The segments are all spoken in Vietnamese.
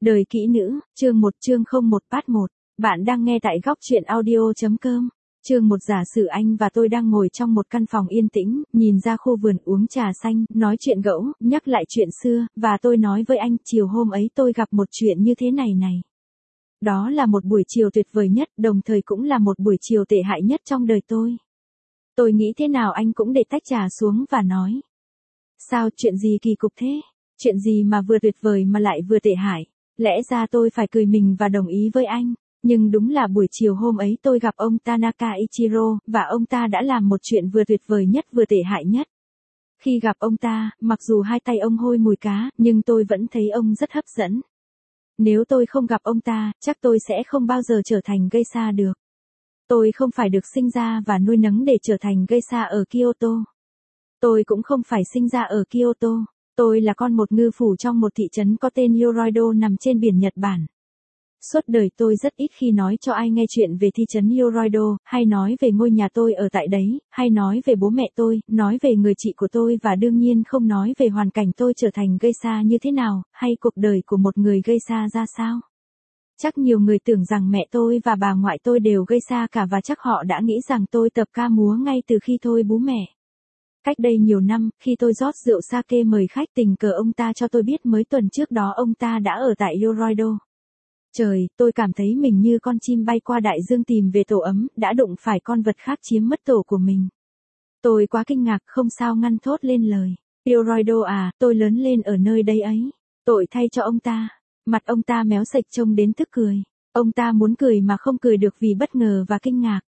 Đời kỹ nữ, chương 1 chương 01 part 1. Bạn đang nghe tại góc truyện audio.com. Chương 1 giả sử anh và tôi đang ngồi trong một căn phòng yên tĩnh, nhìn ra khu vườn uống trà xanh, nói chuyện gẫu, nhắc lại chuyện xưa, và tôi nói với anh, chiều hôm ấy tôi gặp một chuyện như thế này này. Đó là một buổi chiều tuyệt vời nhất, đồng thời cũng là một buổi chiều tệ hại nhất trong đời tôi. Tôi nghĩ thế nào anh cũng để tách trà xuống và nói. Sao, chuyện gì kỳ cục thế? Chuyện gì mà vừa tuyệt vời mà lại vừa tệ hại? Lẽ ra tôi phải cười mình và đồng ý với anh. Nhưng đúng là buổi chiều hôm ấy tôi gặp ông Tanaka Ichiro, và ông ta đã làm một chuyện vừa tuyệt vời nhất vừa tệ hại nhất. Khi gặp ông ta, mặc dù hai tay ông hôi mùi cá, nhưng tôi vẫn thấy ông rất hấp dẫn. Nếu tôi không gặp ông ta, chắc tôi sẽ không bao giờ trở thành geisha được. Tôi không phải được sinh ra và nuôi nấng để trở thành geisha ở Kyoto. Tôi cũng không phải sinh ra ở Kyoto. Tôi là con một ngư phủ trong một thị trấn có tên Yoroido nằm trên biển Nhật Bản. Suốt đời tôi rất ít khi nói cho ai nghe chuyện về thị trấn Yoroido, hay nói về ngôi nhà tôi ở tại đấy, hay nói về bố mẹ tôi, nói về người chị của tôi và đương nhiên không nói về hoàn cảnh tôi trở thành geisha như thế nào, hay cuộc đời của một người geisha ra sao. Chắc nhiều người tưởng rằng mẹ tôi và bà ngoại tôi đều geisha cả và chắc họ đã nghĩ rằng tôi tập ca múa ngay từ khi tôi bú mẹ. Cách đây nhiều năm, khi tôi rót rượu sake mời khách, tình cờ ông ta cho tôi biết mới tuần trước đó ông ta đã ở tại Yoroido. Trời, tôi cảm thấy mình như con chim bay qua đại dương tìm về tổ ấm, đã đụng phải con vật khác chiếm mất tổ của mình. Tôi quá kinh ngạc, không sao ngăn thốt lên lời. Yoroido à, tôi lớn lên ở nơi đây ấy. Tội thay cho ông ta. Mặt ông ta méo sạch trông đến tức cười. Ông ta muốn cười mà không cười được vì bất ngờ và kinh ngạc.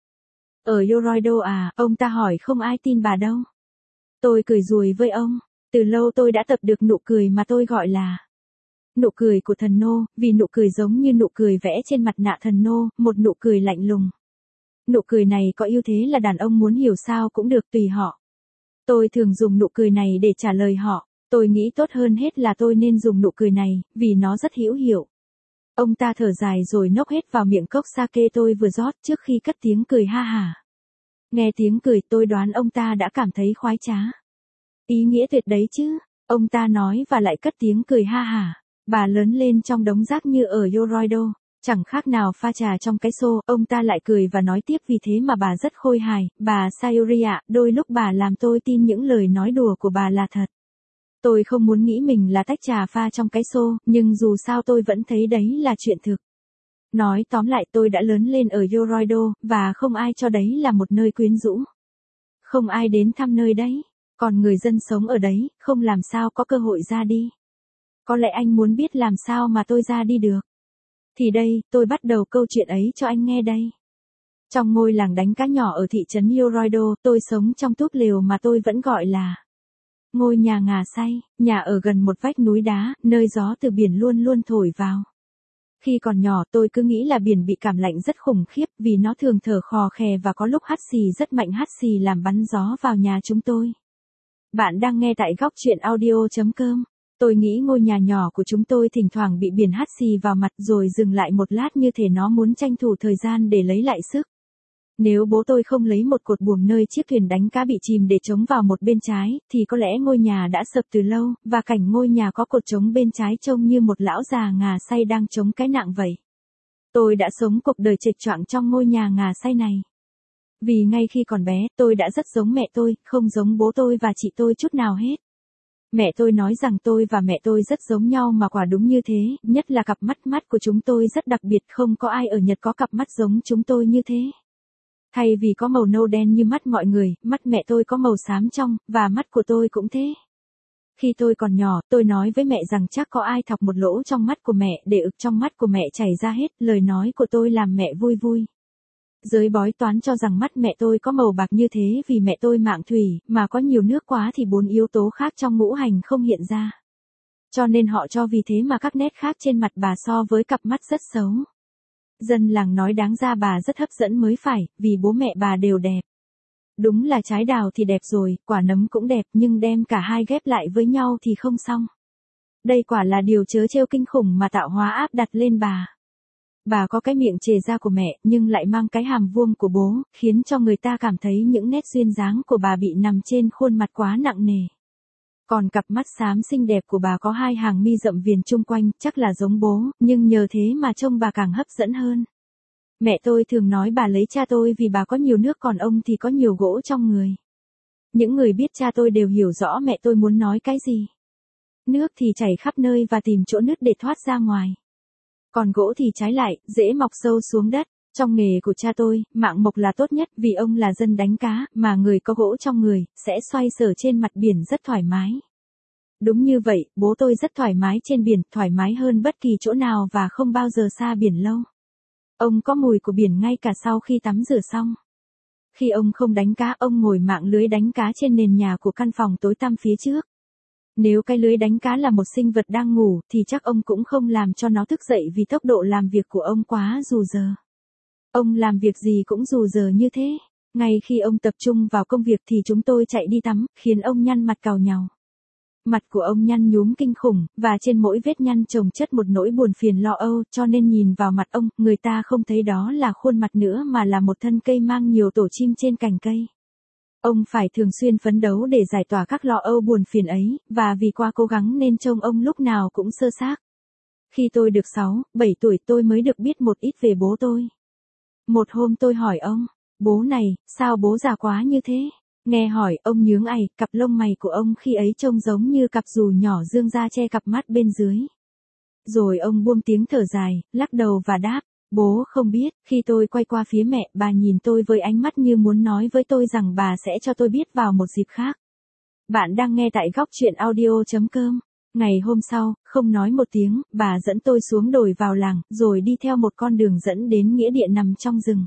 Ở Yoroido à, ông ta hỏi không ai tin bà đâu. Tôi cười rùi với ông. Từ lâu tôi đã tập được nụ cười mà tôi gọi là nụ cười của thần nô, vì nụ cười giống như nụ cười vẽ trên mặt nạ thần nô, một nụ cười lạnh lùng. Nụ cười này có ưu thế là đàn ông muốn hiểu sao cũng được tùy họ. Tôi thường dùng nụ cười này để trả lời họ. Tôi nghĩ tốt hơn hết là tôi nên dùng nụ cười này, vì nó rất hữu hiệu. Ông ta thở dài rồi nốc hết vào miệng cốc sake tôi vừa rót trước khi cất tiếng cười ha hả. Nghe tiếng cười tôi đoán ông ta đã cảm thấy khoái trá. Ý nghĩa tuyệt đấy chứ, ông ta nói và lại cất tiếng cười ha hả. Bà lớn lên trong đống rác như ở Yoroido, chẳng khác nào pha trà trong cái xô, ông ta lại cười và nói tiếp vì thế mà bà rất khôi hài, bà Sayuri ạ, đôi lúc bà làm tôi tin những lời nói đùa của bà là thật. Tôi không muốn nghĩ mình là tách trà pha trong cái xô, nhưng dù sao tôi vẫn thấy đấy là chuyện thực. Nói tóm lại tôi đã lớn lên ở Yoroido, và không ai cho đấy là một nơi quyến rũ. Không ai đến thăm nơi đấy, còn người dân sống ở đấy, không làm sao có cơ hội ra đi. Có lẽ anh muốn biết làm sao mà tôi ra đi được. Thì đây, tôi bắt đầu câu chuyện ấy cho anh nghe đây. Trong ngôi làng đánh cá nhỏ ở thị trấn Yoroido, tôi sống trong túp lều mà tôi vẫn gọi là ngôi nhà ngà say, nhà ở gần một vách núi đá, nơi gió từ biển luôn luôn thổi vào. Khi còn nhỏ tôi cứ nghĩ là biển bị cảm lạnh rất khủng khiếp vì nó thường thở khò khè và có lúc hắt xì rất mạnh hắt xì làm bắn gió vào nhà chúng tôi. Bạn đang nghe tại góc truyện audio.com. Tôi nghĩ ngôi nhà nhỏ của chúng tôi thỉnh thoảng bị biển hắt xì vào mặt rồi dừng lại một lát như thể nó muốn tranh thủ thời gian để lấy lại sức. Nếu bố tôi không lấy một cột buồm nơi chiếc thuyền đánh cá bị chìm để chống vào một bên trái, thì có lẽ ngôi nhà đã sập từ lâu, và cảnh ngôi nhà có cột chống bên trái trông như một lão già ngà say đang chống cái nặng vậy. Tôi đã sống cuộc đời chệch choạng trong ngôi nhà ngà say này. Vì ngay khi còn bé, tôi đã rất giống mẹ tôi, không giống bố tôi và chị tôi chút nào hết. Mẹ tôi nói rằng tôi và mẹ tôi rất giống nhau mà quả đúng như thế, nhất là cặp mắt của chúng tôi rất đặc biệt, không có ai ở Nhật có cặp mắt giống chúng tôi như thế. Thay vì có màu nâu đen như mắt mọi người, mắt mẹ tôi có màu xám trong, và mắt của tôi cũng thế. Khi tôi còn nhỏ, tôi nói với mẹ rằng chắc có ai thọc một lỗ trong mắt của mẹ để ực trong mắt của mẹ chảy ra hết, lời nói của tôi làm mẹ vui vui. Giới bói toán cho rằng mắt mẹ tôi có màu bạc như thế vì mẹ tôi mạng thủy, mà có nhiều nước quá thì 4 yếu tố khác trong ngũ hành không hiện ra. Cho nên họ cho vì thế mà các nét khác trên mặt bà so với cặp mắt rất xấu. Dân làng nói đáng ra bà rất hấp dẫn mới phải, vì bố mẹ bà đều đẹp. Đúng là trái đào thì đẹp rồi, quả nấm cũng đẹp, nhưng đem cả hai ghép lại với nhau thì không xong. Đây quả là điều trớ trêu kinh khủng mà tạo hóa áp đặt lên bà. Bà có cái miệng chề ra của mẹ, nhưng lại mang cái hàm vuông của bố, khiến cho người ta cảm thấy những nét duyên dáng của bà bị nằm trên khuôn mặt quá nặng nề. Còn cặp mắt xám xinh đẹp của bà có hai hàng mi rậm viền chung quanh, chắc là giống bố, nhưng nhờ thế mà trông bà càng hấp dẫn hơn. Mẹ tôi thường nói bà lấy cha tôi vì bà có nhiều nước còn ông thì có nhiều gỗ trong người. Những người biết cha tôi đều hiểu rõ mẹ tôi muốn nói cái gì. Nước thì chảy khắp nơi và tìm chỗ nứt để thoát ra ngoài. Còn gỗ thì trái lại, dễ mọc sâu xuống đất. Trong nghề của cha tôi, mạng mộc là tốt nhất vì ông là dân đánh cá, mà người có gỗ trong người, sẽ xoay sở trên mặt biển rất thoải mái. Đúng như vậy, bố tôi rất thoải mái trên biển, thoải mái hơn bất kỳ chỗ nào và không bao giờ xa biển lâu. Ông có mùi của biển ngay cả sau khi tắm rửa xong. Khi ông không đánh cá, ông ngồi mạng lưới đánh cá trên nền nhà của căn phòng tối tăm phía trước. Nếu cái lưới đánh cá là một sinh vật đang ngủ, thì chắc ông cũng không làm cho nó thức dậy vì tốc độ làm việc của ông quá rù giờ. Ông làm việc gì cũng rù giờ như thế. Ngay khi ông tập trung vào công việc thì chúng tôi chạy đi tắm, khiến ông nhăn mặt cào nhàu. Mặt của ông nhăn nhúm kinh khủng, và trên mỗi vết nhăn chồng chất một nỗi buồn phiền lo âu, cho nên nhìn vào mặt ông, người ta không thấy đó là khuôn mặt nữa mà là một thân cây mang nhiều tổ chim trên cành cây. Ông phải thường xuyên phấn đấu để giải tỏa các lo âu buồn phiền ấy, và vì quá cố gắng nên trông ông lúc nào cũng sơ xác. Khi tôi được 6, 7 tuổi tôi mới được biết một ít về bố tôi. Một hôm tôi hỏi ông, bố này, sao bố già quá như thế? Nghe hỏi, ông nhướng ày, cặp lông mày của ông khi ấy trông giống như cặp dù nhỏ dương ra che cặp mắt bên dưới. Rồi ông buông tiếng thở dài, lắc đầu và đáp, bố không biết. Khi tôi quay qua phía mẹ, bà nhìn tôi với ánh mắt như muốn nói với tôi rằng bà sẽ cho tôi biết vào một dịp khác. Bạn đang nghe tại góc truyện audio.com. Ngày hôm sau, không nói một tiếng, bà dẫn tôi xuống đồi vào làng, rồi đi theo một con đường dẫn đến nghĩa địa nằm trong rừng.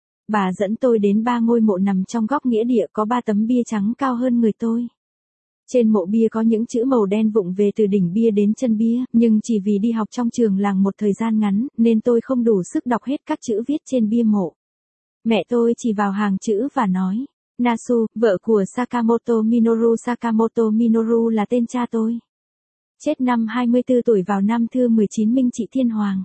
Bà dẫn tôi đến 3 ngôi mộ nằm trong góc nghĩa địa, có 3 tấm bia trắng cao hơn người tôi. Trên mộ bia có những chữ màu đen vụng về từ đỉnh bia đến chân bia, nhưng chỉ vì đi học trong trường làng một thời gian ngắn, nên tôi không đủ sức đọc hết các chữ viết trên bia mộ. Mẹ tôi chỉ vào hàng chữ và nói, Nasu, vợ của Sakamoto Minoru. Sakamoto Minoru là tên cha tôi. Chết năm 24 tuổi vào năm thứ 19 Minh Trị Thiên Hoàng.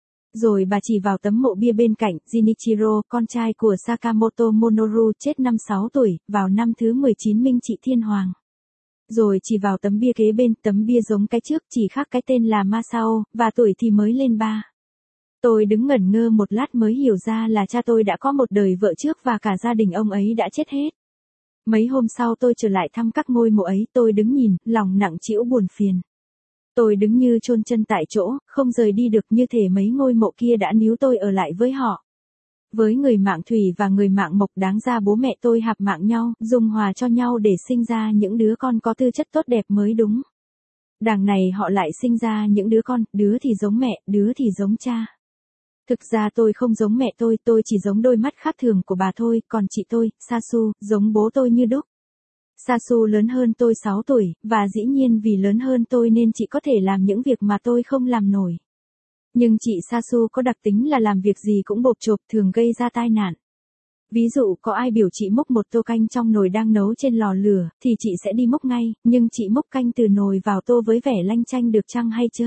Rồi bà chỉ vào tấm mộ bia bên cạnh, Jinichiro, con trai của Sakamoto Minoru, chết năm 6 tuổi, vào năm thứ 19 Minh Trị Thiên Hoàng. Rồi chỉ vào tấm bia kế bên, tấm bia giống cái trước, chỉ khác cái tên là Masao, và tuổi thì mới lên 3. Tôi đứng ngẩn ngơ một lát mới hiểu ra là cha tôi đã có một đời vợ trước và cả gia đình ông ấy đã chết hết. Mấy hôm sau tôi trở lại thăm các ngôi mộ ấy, tôi đứng nhìn, lòng nặng trĩu buồn phiền. Tôi đứng như chôn chân tại chỗ, không rời đi được, như thể mấy ngôi mộ kia đã níu tôi ở lại với họ. Với người mạng thủy và người mạng mộc, đáng ra bố mẹ tôi hạp mạng nhau, dung hòa cho nhau để sinh ra những đứa con có tư chất tốt đẹp mới đúng. Đằng này họ lại sinh ra những đứa con, đứa thì giống mẹ, đứa thì giống cha. Thực ra tôi không giống mẹ tôi chỉ giống đôi mắt khác thường của bà thôi, còn chị tôi, Sasu, giống bố tôi như đúc. Sasu lớn hơn tôi 6 tuổi, và dĩ nhiên vì lớn hơn tôi nên chị có thể làm những việc mà tôi không làm nổi. Nhưng chị Sasu có đặc tính là làm việc gì cũng bộp chộp, thường gây ra tai nạn. Ví dụ có ai biểu chị múc một tô canh trong nồi đang nấu trên lò lửa, thì chị sẽ đi múc ngay, nhưng chị múc canh từ nồi vào tô với vẻ lanh chanh được chăng hay chớ?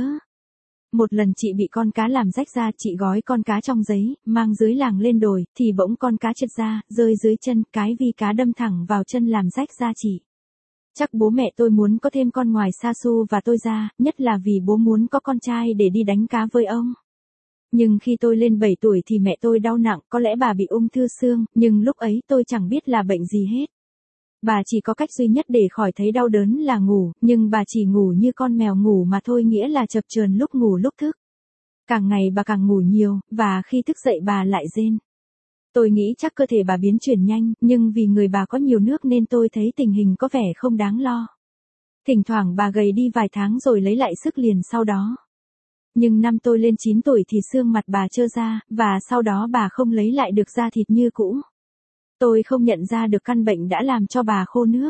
Một lần chị bị con cá làm rách ra, chị gói con cá trong giấy, mang dưới làng lên đồi, thì bỗng con cá trượt ra, rơi dưới chân, cái vi cá đâm thẳng vào chân làm rách da chị. Chắc bố mẹ tôi muốn có thêm con ngoài Sasu và tôi ra, nhất là vì bố muốn có con trai để đi đánh cá với ông. Nhưng khi tôi lên 7 tuổi thì mẹ tôi đau nặng, có lẽ bà bị ung thư xương, nhưng lúc ấy tôi chẳng biết là bệnh gì hết. Bà chỉ có cách duy nhất để khỏi thấy đau đớn là ngủ, nhưng bà chỉ ngủ như con mèo ngủ mà thôi, nghĩa là chập chờn lúc ngủ lúc thức. Càng ngày bà càng ngủ nhiều, và khi thức dậy bà lại rên. Tôi nghĩ chắc cơ thể bà biến chuyển nhanh, nhưng vì người bà có nhiều nước nên tôi thấy tình hình có vẻ không đáng lo. Thỉnh thoảng bà gầy đi vài tháng rồi lấy lại sức liền sau đó. Nhưng năm tôi lên 9 tuổi thì xương mặt bà trơ ra, và sau đó bà không lấy lại được da thịt như cũ. Tôi không nhận ra được căn bệnh đã làm cho bà khô nước.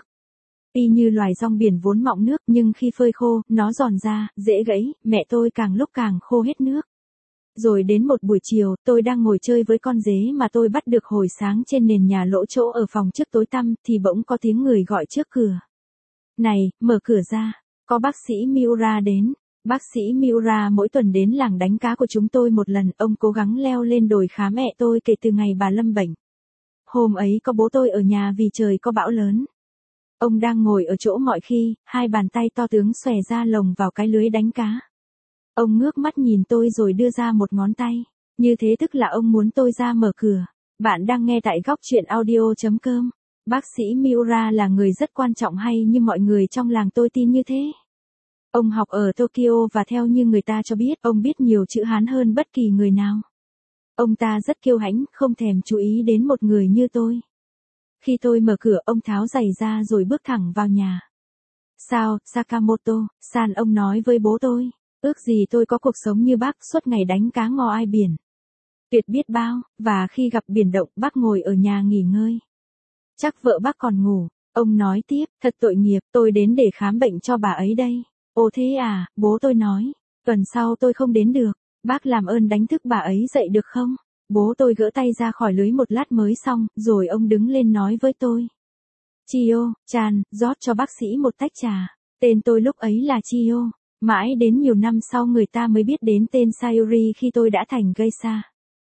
Y như loài rong biển vốn mọng nước, nhưng khi phơi khô, nó giòn ra, dễ gãy, mẹ tôi càng lúc càng khô hết nước. Rồi đến một buổi chiều, tôi đang ngồi chơi với con dế mà tôi bắt được hồi sáng trên nền nhà lỗ chỗ ở phòng trước tối tăm, thì bỗng có tiếng người gọi trước cửa. Này, mở cửa ra, có bác sĩ Miura đến. Bác sĩ Miura mỗi tuần đến làng đánh cá của chúng tôi một lần, ông cố gắng leo lên đồi khám mẹ tôi kể từ ngày bà lâm bệnh. Hôm ấy có bố tôi ở nhà vì trời có bão lớn. Ông đang ngồi ở chỗ mọi khi, hai bàn tay to tướng xòe ra lồng vào cái lưới đánh cá. Ông ngước mắt nhìn tôi rồi đưa ra một ngón tay. Như thế tức là ông muốn tôi ra mở cửa. Bạn đang nghe tại góc truyện audio.com. Bác sĩ Miura là người rất quan trọng hay như mọi người trong làng tôi tin như thế. Ông học ở Tokyo và theo như người ta cho biết, ông biết nhiều chữ Hán hơn bất kỳ người nào. Ông ta rất kiêu hãnh, không thèm chú ý đến một người như tôi. Khi tôi mở cửa, ông tháo giày ra rồi bước thẳng vào nhà. Sao, Sakamoto-san, ông nói với bố tôi. Ước gì tôi có cuộc sống như bác, suốt ngày đánh cá ngò ai biển. Tuyệt biết bao, và khi gặp biển động, bác ngồi ở nhà nghỉ ngơi. Chắc vợ bác còn ngủ. Ông nói tiếp, thật tội nghiệp, tôi đến để khám bệnh cho bà ấy đây. Ồ thế à, bố tôi nói. Tuần sau tôi không đến được. Bác làm ơn đánh thức bà ấy dậy được không? Bố tôi gỡ tay ra khỏi lưới một lát mới xong, rồi ông đứng lên nói với tôi. Chiyo-chan, rót cho bác sĩ một tách trà. Tên tôi lúc ấy là Chiyo. Mãi đến nhiều năm sau người ta mới biết đến tên Sayuri khi tôi đã thành geisha.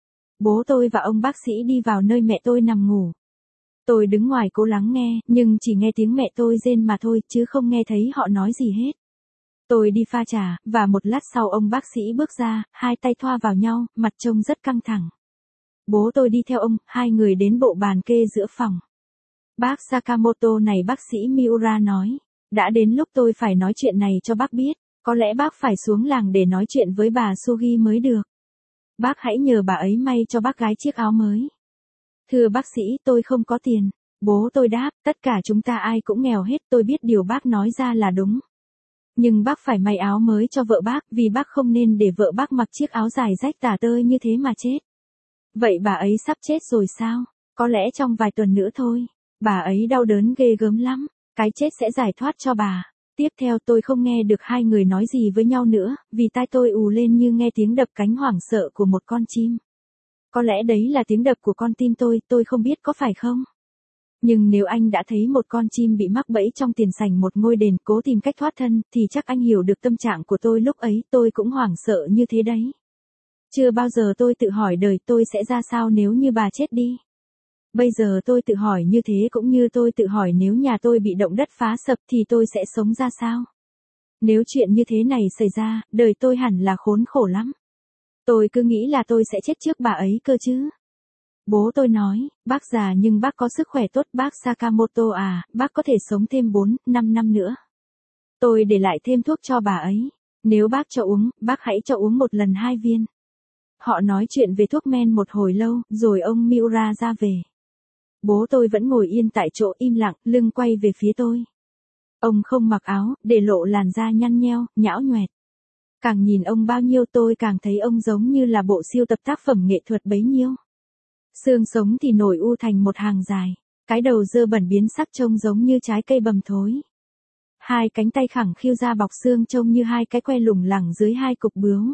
Bố tôi và ông bác sĩ đi vào nơi mẹ tôi nằm ngủ. Tôi đứng ngoài cố lắng nghe, nhưng chỉ nghe tiếng mẹ tôi rên mà thôi, chứ không nghe thấy họ nói gì hết. Tôi đi pha trà, và một lát sau ông bác sĩ bước ra, hai tay thoa vào nhau, mặt trông rất căng thẳng. Bố tôi đi theo ông, hai người đến bộ bàn kê giữa phòng. Bác Sakamoto này, bác sĩ Miura nói. Đã đến lúc tôi phải nói chuyện này cho bác biết. Có lẽ bác phải xuống làng để nói chuyện với bà Sugi mới được. Bác hãy nhờ bà ấy may cho bác gái chiếc áo mới. Thưa bác sĩ, tôi không có tiền. Bố tôi đáp, tất cả chúng ta ai cũng nghèo hết, tôi biết điều bác nói ra là đúng. Nhưng bác phải may áo mới cho vợ bác, vì bác không nên để vợ bác mặc chiếc áo dài rách tả tơi như thế mà chết. Vậy bà ấy sắp chết rồi sao? Có lẽ trong vài tuần nữa thôi. Bà ấy đau đớn ghê gớm lắm. Cái chết sẽ giải thoát cho bà. Tiếp theo tôi không nghe được hai người nói gì với nhau nữa, vì tai tôi ù lên như nghe tiếng đập cánh hoảng sợ của một con chim. Có lẽ đấy là tiếng đập của con tim tôi không biết có phải không? Nhưng nếu anh đã thấy một con chim bị mắc bẫy trong tiền sảnh một ngôi đền cố tìm cách thoát thân, thì chắc anh hiểu được tâm trạng của tôi lúc ấy, tôi cũng hoảng sợ như thế đấy. Chưa bao giờ tôi tự hỏi đời tôi sẽ ra sao nếu như bà chết đi. Bây giờ tôi tự hỏi như thế cũng như tôi tự hỏi nếu nhà tôi bị động đất phá sập thì tôi sẽ sống ra sao. Nếu chuyện như thế này xảy ra, đời tôi hẳn là khốn khổ lắm. Tôi cứ nghĩ là tôi sẽ chết trước bà ấy cơ chứ. Bố tôi nói, bác già nhưng bác có sức khỏe tốt, bác Sakamoto à, bác có thể sống thêm 4-5 năm nữa. Tôi để lại thêm thuốc cho bà ấy. Nếu bác cho uống, bác hãy cho uống một lần 2 viên. Họ nói chuyện về thuốc men một hồi lâu, rồi ông Miura ra về. Bố tôi vẫn ngồi yên tại chỗ im lặng, lưng quay về phía tôi. Ông không mặc áo, để lộ làn da nhăn nheo, nhão nhoẹt. Càng nhìn ông bao nhiêu tôi càng thấy ông giống như là bộ siêu tập tác phẩm nghệ thuật bấy nhiêu. Xương sống thì nổi u thành một hàng dài. Cái đầu dơ bẩn biến sắc trông giống như trái cây bầm thối. Hai cánh tay khẳng khiu ra bọc xương trông như hai cái que lủng lẳng dưới hai cục bướu.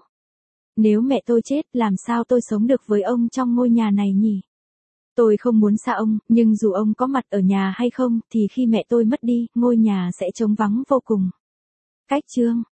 Nếu mẹ tôi chết, làm sao tôi sống được với ông trong ngôi nhà này nhỉ? Tôi không muốn xa ông, nhưng dù ông có mặt ở nhà hay không, thì khi mẹ tôi mất đi, ngôi nhà sẽ trống vắng vô cùng. Cách chương